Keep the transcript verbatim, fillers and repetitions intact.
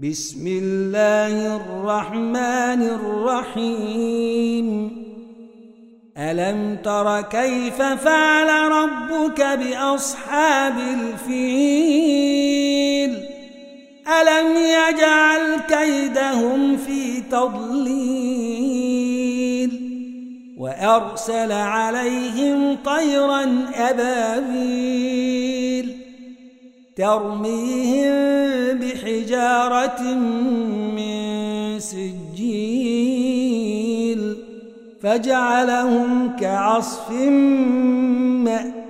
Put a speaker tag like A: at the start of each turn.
A: بسم الله الرحمن الرحيم ألم تر كيف فعل ربك بأصحاب الفيل ألم يجعل كيدهم في تضليل وأرسل عليهم طيرا أبابيل ترميهم بحجارة من سجيل فجعلهم كعصف مأكول